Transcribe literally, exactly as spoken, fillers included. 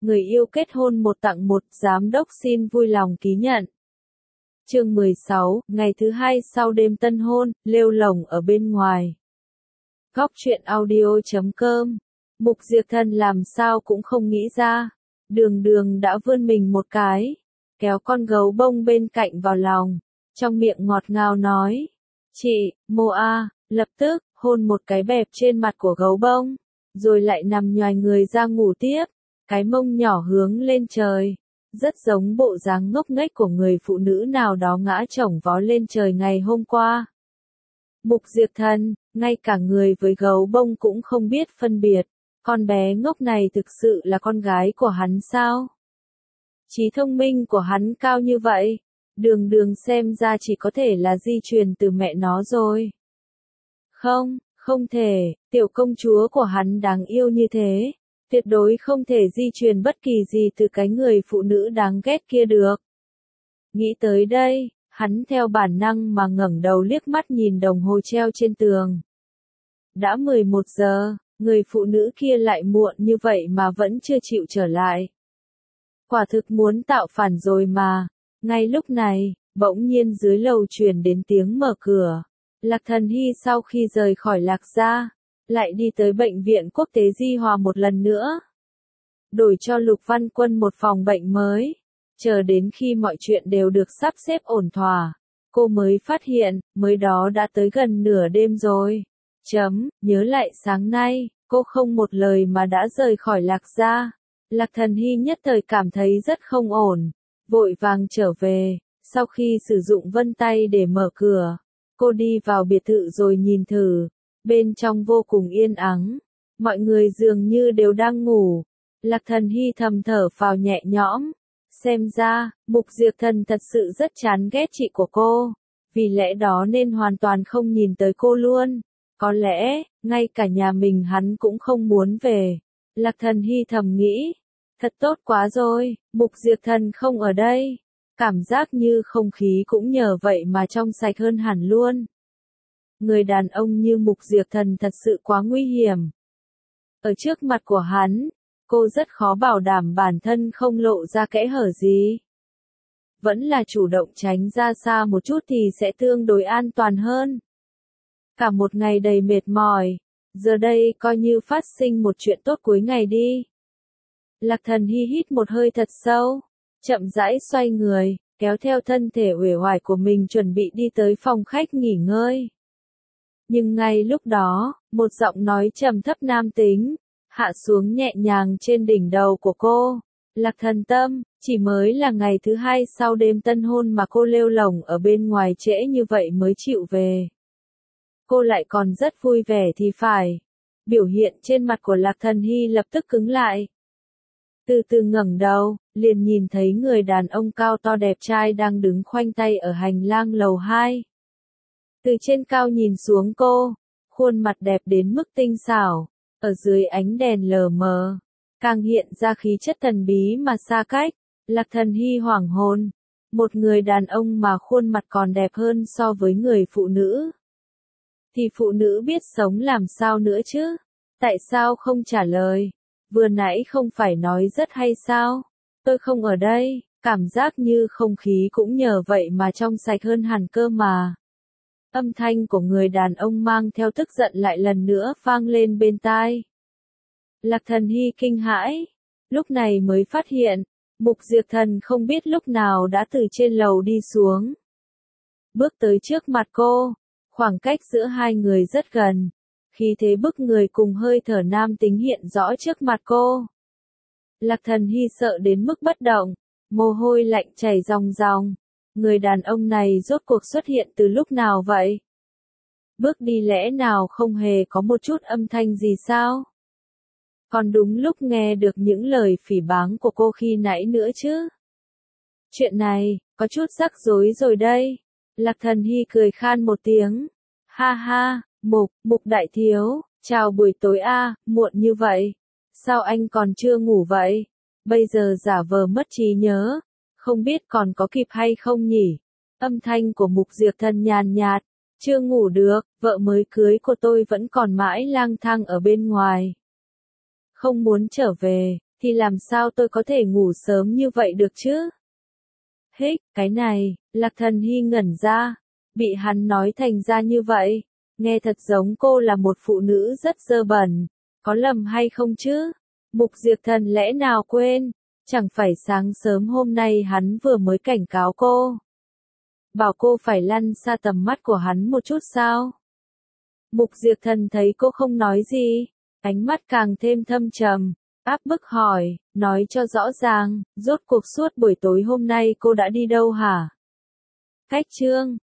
người yêu kết hôn một tặng một, giám đốc xin vui lòng ký nhận. Chương mười sáu, ngày thứ hai sau đêm tân hôn, lêu lổng ở bên ngoài. Góc truyện audio chấm com. Mục Diệp Thần làm sao cũng không nghĩ ra. Đường đường đã vươn mình một cái, kéo con gấu bông bên cạnh vào lòng, trong miệng ngọt ngào nói. Chị, Mô A, lập tức, hôn một cái bẹp trên mặt của gấu bông, rồi lại nằm nhoài người ra ngủ tiếp, cái mông nhỏ hướng lên trời. Rất giống bộ dáng ngốc nghếch của người phụ nữ nào đó ngã chổng vó lên trời ngày hôm qua. Mục Diệp Thần, ngay cả người với gấu bông cũng không biết phân biệt, con bé ngốc này thực sự là con gái của hắn sao? Trí thông minh của hắn cao như vậy, đường đường xem ra chỉ có thể là di truyền từ mẹ nó rồi. Không, không thể, tiểu công chúa của hắn đáng yêu như thế, tuyệt đối không thể di truyền bất kỳ gì từ cái người phụ nữ đáng ghét kia được. Nghĩ tới đây, hắn theo bản năng mà ngẩng đầu liếc mắt nhìn đồng hồ treo trên tường. Đã mười một giờ, người phụ nữ kia lại muộn như vậy mà vẫn chưa chịu trở lại. Quả thực muốn tạo phản rồi mà. Ngay lúc này, bỗng nhiên dưới lầu truyền đến tiếng mở cửa. Lạc Thần Hy sau khi rời khỏi Lạc gia, lại đi tới bệnh viện quốc tế Di Hòa một lần nữa. Đổi cho Lục Văn Quân một phòng bệnh mới. Chờ đến khi mọi chuyện đều được sắp xếp ổn thỏa, cô mới phát hiện, mới đó đã tới gần nửa đêm rồi. Chấm, nhớ lại sáng nay, cô không một lời mà đã rời khỏi Lạc gia. Lạc Thần Hy nhất thời cảm thấy rất không ổn, vội vàng trở về. Sau khi sử dụng vân tay để mở cửa, cô đi vào biệt thự rồi nhìn thử. Bên trong vô cùng yên ắng, mọi người dường như đều đang ngủ. Lạc Thần Hy thầm thở phào nhẹ nhõm. Xem ra, Mục Diệp Thần thật sự rất chán ghét chị của cô, vì lẽ đó nên hoàn toàn không nhìn tới cô luôn. Có lẽ, ngay cả nhà mình hắn cũng không muốn về. Lạc Thần Hy thầm nghĩ, thật tốt quá rồi, Mục Diệp Thần không ở đây. Cảm giác như không khí cũng nhờ vậy mà trong sạch hơn hẳn luôn. Người đàn ông như Mục Diệp Thần thật sự quá nguy hiểm. Ở trước mặt của hắn, cô rất khó bảo đảm bản thân không lộ ra kẽ hở gì. Vẫn là chủ động tránh ra xa một chút thì sẽ tương đối an toàn hơn. Cả một ngày đầy mệt mỏi, giờ đây coi như phát sinh một chuyện tốt cuối ngày đi. Lạc Thần Hy hít một hơi thật sâu, chậm rãi xoay người, kéo theo thân thể uể oải của mình chuẩn bị đi tới phòng khách nghỉ ngơi. Nhưng ngay lúc đó, một giọng nói trầm thấp nam tính hạ xuống nhẹ nhàng trên đỉnh đầu của cô. Lạc Thần Tâm, chỉ mới là ngày thứ hai sau đêm tân hôn mà cô lêu lổng ở bên ngoài trễ như vậy mới chịu về. Cô lại còn rất vui vẻ thì phải. Biểu hiện trên mặt của Lạc Thần Hy lập tức cứng lại. Từ từ ngẩng đầu, liền nhìn thấy người đàn ông cao to đẹp trai đang đứng khoanh tay ở hành lang lầu hai. Từ trên cao nhìn xuống cô, khuôn mặt đẹp đến mức tinh xảo. Ở dưới ánh đèn lờ mờ, càng hiện ra khí chất thần bí mà xa cách. Lạc Thần Hy hoảng hồn, một người đàn ông mà khuôn mặt còn đẹp hơn so với người phụ nữ. Thì phụ nữ biết sống làm sao nữa chứ? Tại sao không trả lời? Vừa nãy không phải nói rất hay sao? Tôi không ở đây, cảm giác như không khí cũng nhờ vậy mà trong sạch hơn hẳn cơ mà. Âm thanh của người đàn ông mang theo tức giận lại lần nữa vang lên bên tai. Lạc Thần Hy kinh hãi, lúc này mới phát hiện, Mục Diệp Thần không biết lúc nào đã từ trên lầu đi xuống. Bước tới trước mặt cô, khoảng cách giữa hai người rất gần, khí thế bức người cùng hơi thở nam tính hiện rõ trước mặt cô. Lạc Thần Hy sợ đến mức bất động, mồ hôi lạnh chảy ròng ròng. Người đàn ông này rốt cuộc xuất hiện từ lúc nào vậy? Bước đi lẽ nào không hề có một chút âm thanh gì sao? Còn đúng lúc nghe được những lời phỉ báng của cô khi nãy nữa chứ? Chuyện này, có chút rắc rối rồi đây. Lạc Thần Hy cười khan một tiếng. Ha ha, Mục, Mục đại thiếu, chào buổi tối a, muộn như vậy. Sao anh còn chưa ngủ vậy? Bây giờ giả vờ mất trí nhớ. Không biết còn có kịp hay không nhỉ? Âm thanh của Mục Diệp Thần nhàn nhạt, chưa ngủ được, vợ mới cưới của tôi vẫn còn mãi lang thang ở bên ngoài. Không muốn trở về, thì làm sao tôi có thể ngủ sớm như vậy được chứ? Hích, cái này, Lạc Thần Hy ngẩn ra, bị hắn nói thành ra như vậy, nghe thật giống cô là một phụ nữ rất dơ bẩn, có lầm hay không chứ? Mục Diệp Thần lẽ nào quên, chẳng phải sáng sớm hôm nay hắn vừa mới cảnh cáo cô. Bảo cô phải lăn xa tầm mắt của hắn một chút sao? Mục Diệp Thần thấy cô không nói gì, ánh mắt càng thêm thâm trầm, áp bức hỏi, nói cho rõ ràng, rốt cuộc suốt buổi tối hôm nay cô đã đi đâu hả? Cách chương